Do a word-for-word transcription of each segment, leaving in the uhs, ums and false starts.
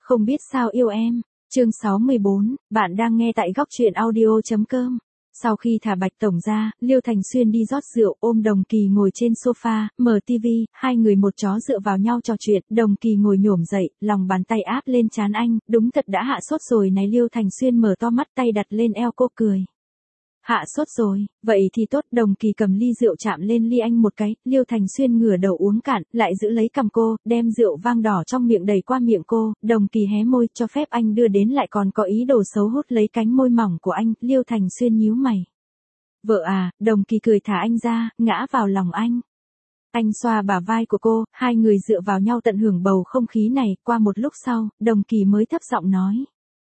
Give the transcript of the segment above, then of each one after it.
Không biết sao yêu em. Chương sáu mươi bốn, bạn đang nghe tại góc truyện audio chấm com. Sau khi thả Bạch Tổng ra, Liêu Thành Xuyên đi rót rượu, ôm Đồng Kỳ ngồi trên sofa, mở tivi, hai người một chó dựa vào nhau trò chuyện, Đồng Kỳ ngồi nhổm dậy, lòng bàn tay áp lên trán anh, đúng thật đã hạ sốt rồi này. Liêu Thành Xuyên mở to mắt, tay đặt lên eo cô cười. Hạ sốt rồi, vậy thì tốt. Đồng Kỳ cầm ly rượu chạm lên ly anh một cái, Liêu Thành Xuyên ngửa đầu uống cạn, lại giữ lấy cằm cô, đem rượu vang đỏ trong miệng đẩy qua miệng cô, Đồng Kỳ hé môi, cho phép anh đưa đến lại còn có ý đồ xấu hút lấy cánh môi mỏng của anh, Liêu Thành Xuyên nhíu mày. Vợ à, Đồng Kỳ cười thả anh ra, ngã vào lòng anh. Anh xoa bả vai của cô, hai người dựa vào nhau tận hưởng bầu không khí này, qua một lúc sau, Đồng Kỳ mới thấp giọng nói.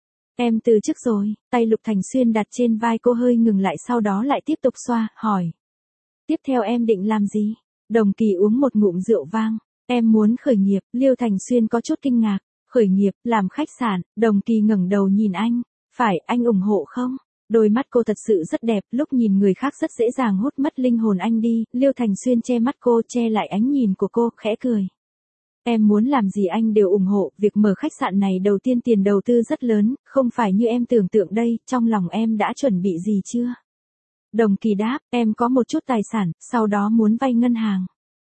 Em từ chức rồi, tay Lục Thành Xuyên đặt trên vai cô hơi ngừng lại sau đó lại tiếp tục xoa, hỏi. Tiếp theo em định làm gì? Đồng Kỳ uống một ngụm rượu vang. Em muốn khởi nghiệp, Liêu Thành Xuyên có chút kinh ngạc. Khởi nghiệp, làm khách sạn, Đồng Kỳ ngẩng đầu nhìn anh. Phải, anh ủng hộ không? Đôi mắt cô thật sự rất đẹp, lúc nhìn người khác rất dễ dàng hút mất linh hồn anh đi. Liêu Thành Xuyên che mắt cô, che lại ánh nhìn của cô, khẽ cười. Em muốn làm gì anh đều ủng hộ, việc mở khách sạn này đầu tiên tiền đầu tư rất lớn, không phải như em tưởng tượng đây, trong lòng em đã chuẩn bị gì chưa? Đồng Kỳ đáp, em có một chút tài sản, sau đó muốn vay ngân hàng.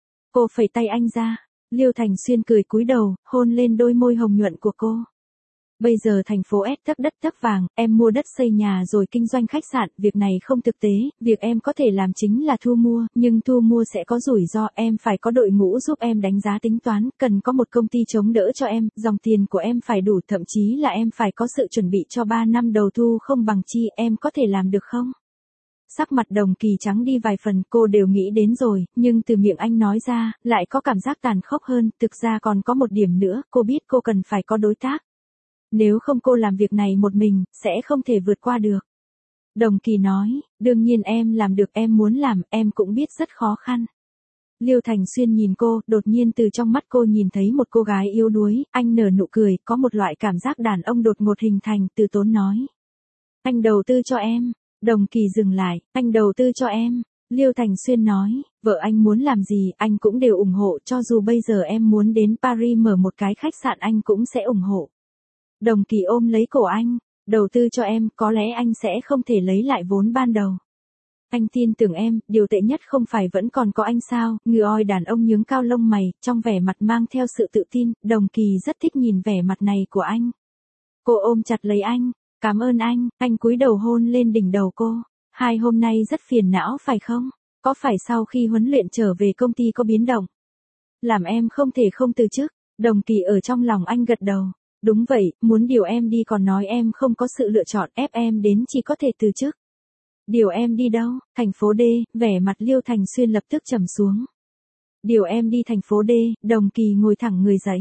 Cô phẩy tay anh ra, Liêu Thành Xuyên cười cúi đầu, hôn lên đôi môi hồng nhuận của cô. Bây giờ thành phố S tấc đất tấc vàng, em mua đất xây nhà rồi kinh doanh khách sạn, việc này không thực tế, việc em có thể làm chính là thu mua, nhưng thu mua sẽ có rủi ro, em phải có đội ngũ giúp em đánh giá tính toán, cần có một công ty chống đỡ cho em, dòng tiền của em phải đủ, thậm chí là em phải có sự chuẩn bị cho ba năm đầu thu không bằng chi, em có thể làm được không? Sắc mặt Đồng Kỳ trắng đi vài phần, cô đều nghĩ đến rồi, nhưng từ miệng anh nói ra, lại có cảm giác tàn khốc hơn, thực ra còn có một điểm nữa, cô biết cô cần phải có đối tác. Nếu không cô làm việc này một mình, sẽ không thể vượt qua được. Đồng Kỳ nói, đương nhiên em làm được, em muốn làm, em cũng biết rất khó khăn. Liêu Thành Xuyên nhìn cô, đột nhiên từ trong mắt cô nhìn thấy một cô gái yếu đuối, anh nở nụ cười, có một loại cảm giác đàn ông đột ngột hình thành, từ tốn nói. Anh đầu tư cho em. Đồng Kỳ dừng lại, anh đầu tư cho em. Liêu Thành Xuyên nói, vợ anh muốn làm gì, anh cũng đều ủng hộ, cho dù bây giờ em muốn đến Paris mở một cái khách sạn anh cũng sẽ ủng hộ. Đồng Kỳ ôm lấy cổ anh, đầu tư cho em, có lẽ anh sẽ không thể lấy lại vốn ban đầu. Anh tin tưởng em, điều tệ nhất không phải vẫn còn có anh sao, ngừ oi đàn ông nhướng cao lông mày, trong vẻ mặt mang theo sự tự tin, Đồng Kỳ rất thích nhìn vẻ mặt này của anh. Cô ôm chặt lấy anh, cảm ơn anh, anh cúi đầu hôn lên đỉnh đầu cô. Hai hôm nay rất phiền não phải không? Có phải sau khi huấn luyện trở về công ty có biến động? Làm em không thể không từ chức, Đồng Kỳ ở trong lòng anh gật đầu. Đúng vậy, muốn điều em đi còn nói em không có sự lựa chọn, ép em đến chỉ có thể từ chức. Điều em đi đâu? Thành phố D, vẻ mặt Liêu Thành Xuyên lập tức trầm xuống. Điều em đi thành phố D, Đồng Kỳ ngồi thẳng người dậy.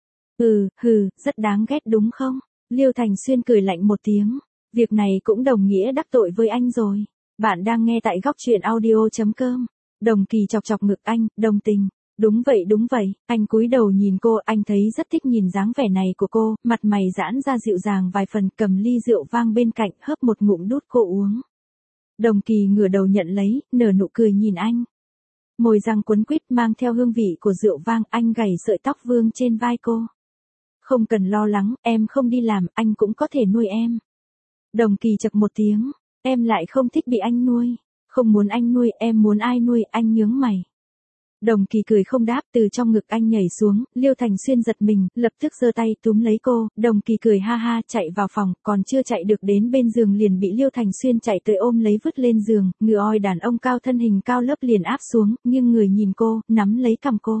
Ừ, hừ, rất đáng ghét đúng không? Liêu Thành Xuyên cười lạnh một tiếng. Việc này cũng đồng nghĩa đắc tội với anh rồi. Bạn đang nghe tại góc truyện audio chấm com. Đồng Kỳ chọc chọc ngực anh, đồng tình. Đúng vậy đúng vậy, anh cúi đầu nhìn cô, anh thấy rất thích nhìn dáng vẻ này của cô, mặt mày giãn ra dịu dàng vài phần, cầm ly rượu vang bên cạnh, hớp một ngụm đút cô uống. Đồng Kỳ ngửa đầu nhận lấy, nở nụ cười nhìn anh. Môi răng quấn quýt mang theo hương vị của rượu vang, anh gảy sợi tóc vương trên vai cô. Không cần lo lắng, em không đi làm, anh cũng có thể nuôi em. Đồng Kỳ chậc một tiếng, em lại không thích bị anh nuôi. Không muốn anh nuôi, em muốn ai nuôi, anh nhướng mày. Đồng Kỳ cười không đáp, từ trong ngực anh nhảy xuống, Liêu Thành Xuyên giật mình, lập tức giơ tay túm lấy cô, Đồng Kỳ cười ha ha, chạy vào phòng, còn chưa chạy được đến bên giường liền bị Liêu Thành Xuyên chạy tới ôm lấy vứt lên giường, ngừ oi đàn ông cao thân hình cao lớp liền áp xuống, nhưng người nhìn cô, nắm lấy cằm cô.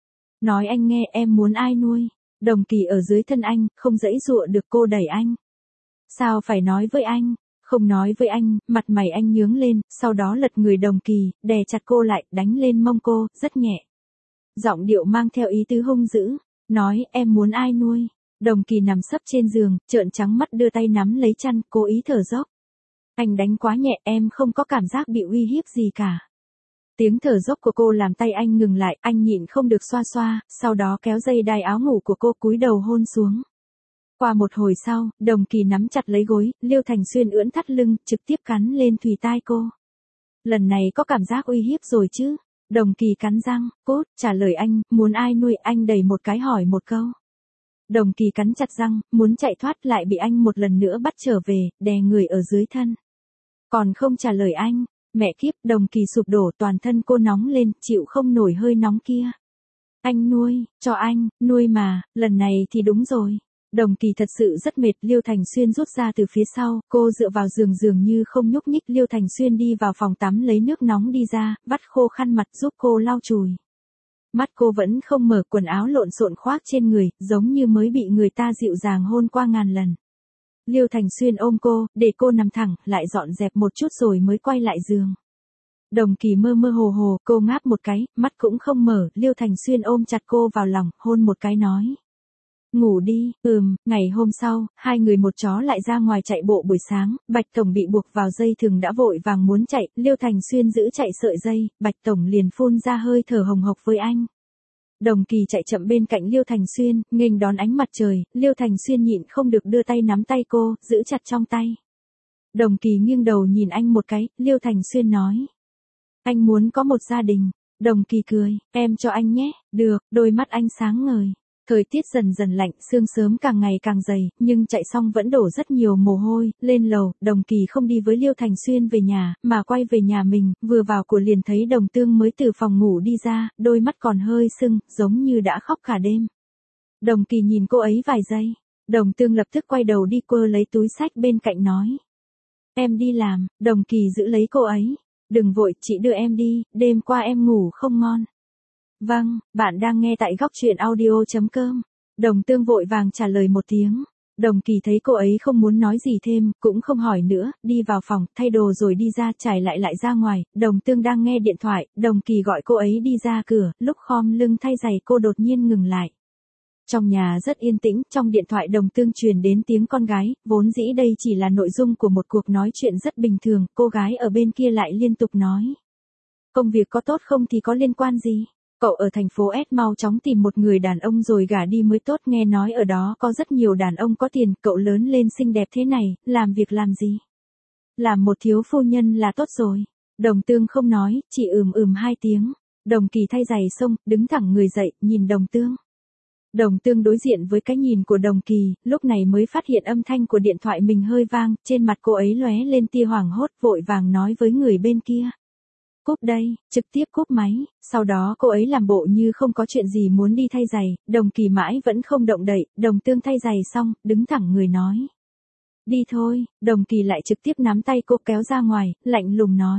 Nói anh nghe, em muốn ai nuôi? Đồng Kỳ ở dưới thân anh, không dãy dụa được, cô đẩy anh. Sao phải nói với anh? Không nói với anh, mặt mày anh nhướng lên, sau đó lật người Đồng Kỳ, đè chặt cô lại, đánh lên mông cô, rất nhẹ. Giọng điệu mang theo ý tứ hung dữ, nói em muốn ai nuôi. Đồng Kỳ nằm sấp trên giường, trợn trắng mắt đưa tay nắm lấy chăn, cố ý thở dốc. Anh đánh quá nhẹ, em không có cảm giác bị uy hiếp gì cả. Tiếng thở dốc của cô làm tay anh ngừng lại, anh nhịn không được xoa xoa, sau đó kéo dây đai áo ngủ của cô cúi đầu hôn xuống. Qua một hồi sau, Đồng Kỳ nắm chặt lấy gối, Liêu Thành Xuyên ưỡn thắt lưng, trực tiếp cắn lên thùy tai cô. Lần này có cảm giác uy hiếp rồi chứ? Đồng Kỳ cắn răng, cốt, trả lời anh, muốn ai nuôi, anh đầy một cái hỏi một câu. Đồng Kỳ cắn chặt răng, muốn chạy thoát lại bị anh một lần nữa bắt trở về, đè người ở dưới thân. Còn không trả lời anh, mẹ kiếp, Đồng Kỳ sụp đổ, toàn thân cô nóng lên, chịu không nổi hơi nóng kia. Anh nuôi, cho anh, nuôi mà, lần này thì đúng rồi. Đồng Kỳ thật sự rất mệt, Liêu Thành Xuyên rút ra từ phía sau, cô dựa vào giường dường như không nhúc nhích. Liêu Thành Xuyên đi vào phòng tắm lấy nước nóng đi ra, vắt khô khăn mặt giúp cô lau chùi. Mắt cô vẫn không mở, quần áo lộn xộn khoác trên người, giống như mới bị người ta dịu dàng hôn qua ngàn lần. Liêu Thành Xuyên ôm cô, để cô nằm thẳng, lại dọn dẹp một chút rồi mới quay lại giường. Đồng Kỳ mơ mơ hồ hồ, cô ngáp một cái, mắt cũng không mở, Liêu Thành Xuyên ôm chặt cô vào lòng, hôn một cái nói. Ngủ đi, ừm, ngày hôm sau, hai người một chó lại ra ngoài chạy bộ buổi sáng, Bạch Tổng bị buộc vào dây thừng đã vội vàng muốn chạy, Liêu Thành Xuyên giữ chạy sợi dây, Bạch Tổng liền phun ra hơi thở hồng hộc với anh. Đồng Kỳ chạy chậm bên cạnh Liêu Thành Xuyên, nghênh đón ánh mặt trời, Liêu Thành Xuyên nhịn không được đưa tay nắm tay cô, giữ chặt trong tay. Đồng Kỳ nghiêng đầu nhìn anh một cái, Liêu Thành Xuyên nói. Anh muốn có một gia đình. Đồng Kỳ cười, em cho anh nhé, được, đôi mắt anh sáng ngời. Thời tiết dần dần lạnh, sương sớm càng ngày càng dày, nhưng chạy xong vẫn đổ rất nhiều mồ hôi. Lên lầu, Đồng Kỳ không đi với Liêu Thành Xuyên về nhà, mà quay về nhà mình, vừa vào cửa liền thấy Đồng Tương mới từ phòng ngủ đi ra, đôi mắt còn hơi sưng, giống như đã khóc cả đêm. Đồng Kỳ nhìn cô ấy vài giây, Đồng Tương lập tức quay đầu đi, cô lấy túi xách bên cạnh nói. Em đi làm. Đồng Kỳ giữ lấy cô ấy. Đừng vội, chị đưa em đi, đêm qua em ngủ không ngon. Vâng, bạn đang nghe tại góc truyện audio chấm com. Đồng Tương vội vàng trả lời một tiếng. Đồng Kỳ thấy cô ấy không muốn nói gì thêm, cũng không hỏi nữa, đi vào phòng, thay đồ rồi đi ra, trải lại lại ra ngoài. Đồng Tương đang nghe điện thoại, Đồng Kỳ gọi cô ấy đi ra cửa, lúc khom lưng thay giày cô đột nhiên ngừng lại. Trong nhà rất yên tĩnh, trong điện thoại Đồng Tương truyền đến tiếng con gái, vốn dĩ đây chỉ là nội dung của một cuộc nói chuyện rất bình thường, cô gái ở bên kia lại liên tục nói. Công việc có tốt không thì có liên quan gì? Cậu ở thành phố S mau chóng tìm một người đàn ông rồi gả đi mới tốt, nghe nói ở đó có rất nhiều đàn ông có tiền, cậu lớn lên xinh đẹp thế này, làm việc làm gì? Làm một thiếu phu nhân là tốt rồi. Đồng Tương không nói, chỉ ừm ừm hai tiếng. Đồng Kỳ thay giày xong, đứng thẳng người dậy, nhìn Đồng Tương. Đồng Tương đối diện với cái nhìn của Đồng Kỳ, lúc này mới phát hiện âm thanh của điện thoại mình hơi vang, trên mặt cô ấy lóe lên tia hoảng hốt, vội vàng nói với người bên kia. Cúp đây, trực tiếp cúp máy, sau đó cô ấy làm bộ như không có chuyện gì muốn đi thay giày, Đồng Kỳ mãi vẫn không động đậy, Đồng Tương thay giày xong, đứng thẳng người nói. Đi thôi, Đồng Kỳ lại trực tiếp nắm tay cô kéo ra ngoài, lạnh lùng nói.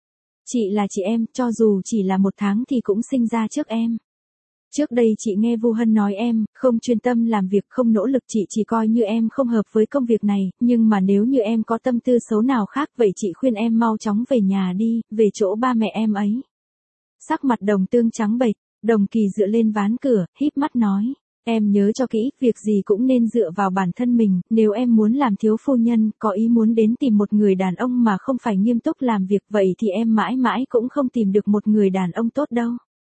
Chị là chị em, cho dù chỉ là một tháng thì cũng sinh ra trước em. Trước đây chị nghe Vu Hân nói em, không chuyên tâm làm việc, không nỗ lực, chị chỉ coi như em không hợp với công việc này, nhưng mà nếu như em có tâm tư xấu nào khác vậy chị khuyên em mau chóng về nhà đi, về chỗ ba mẹ em ấy. Sắc mặt Đồng Tương trắng bệch, Đồng Kỳ dựa lên ván cửa, híp mắt nói, em nhớ cho kỹ, việc gì cũng nên dựa vào bản thân mình, nếu em muốn làm thiếu phu nhân, có ý muốn đến tìm một người đàn ông mà không phải nghiêm túc làm việc vậy thì em mãi mãi cũng không tìm được một người đàn ông tốt đâu.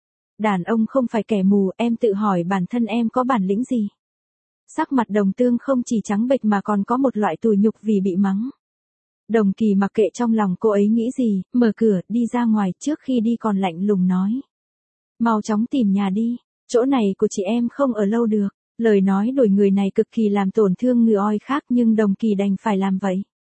Đàn ông không phải kẻ mù, em tự hỏi bản thân em có bản lĩnh gì. Sắc mặt Đồng Tương không chỉ trắng bệch mà còn có một loại tủi nhục vì bị mắng. Đồng Kỳ mặc kệ trong lòng cô ấy nghĩ gì, mở cửa, đi ra ngoài, trước khi đi còn lạnh lùng nói. Mau chóng tìm nhà đi, chỗ này của chị em không ở lâu được. Lời nói đuổi người này cực kỳ làm tổn thương người oi khác nhưng Đồng Kỳ đành phải làm vậy.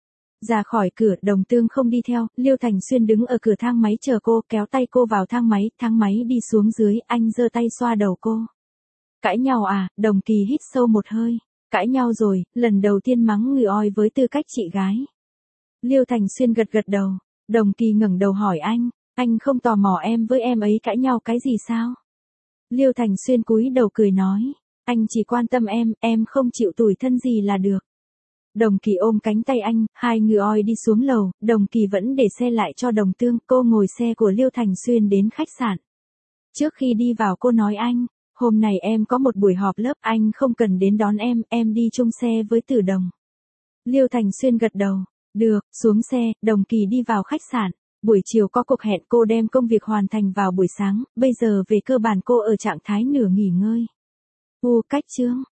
Ra khỏi cửa, Đồng Tương không đi theo, Liêu Thành Xuyên đứng ở cửa thang máy chờ cô, kéo tay cô vào thang máy, thang máy đi xuống dưới, anh giơ tay xoa đầu cô. Cãi nhau à? Đồng Kỳ hít sâu một hơi. Cãi nhau rồi, lần đầu tiên mắng người oi với tư cách chị gái. Liêu Thành Xuyên gật gật đầu. Đồng Kỳ ngẩng đầu hỏi anh, anh không tò mò em với em ấy cãi nhau cái gì sao? Liêu Thành Xuyên cúi đầu cười nói, anh chỉ quan tâm em, em không chịu tủi thân gì là được. Đồng Kỳ ôm cánh tay anh, hai người oi đi xuống lầu, Đồng Kỳ vẫn để xe lại cho Đồng Tương, cô ngồi xe của Liêu Thành Xuyên đến khách sạn. Trước khi đi vào cô nói anh, hôm nay em có một buổi họp lớp, anh không cần đến đón em, em đi chung xe với Tử Đồng. Liêu Thành Xuyên gật đầu, được, xuống xe, Đồng Kỳ đi vào khách sạn. Buổi chiều có cuộc hẹn, cô đem công việc hoàn thành vào buổi sáng, bây giờ về cơ bản cô ở trạng thái nửa nghỉ ngơi. U cách chương.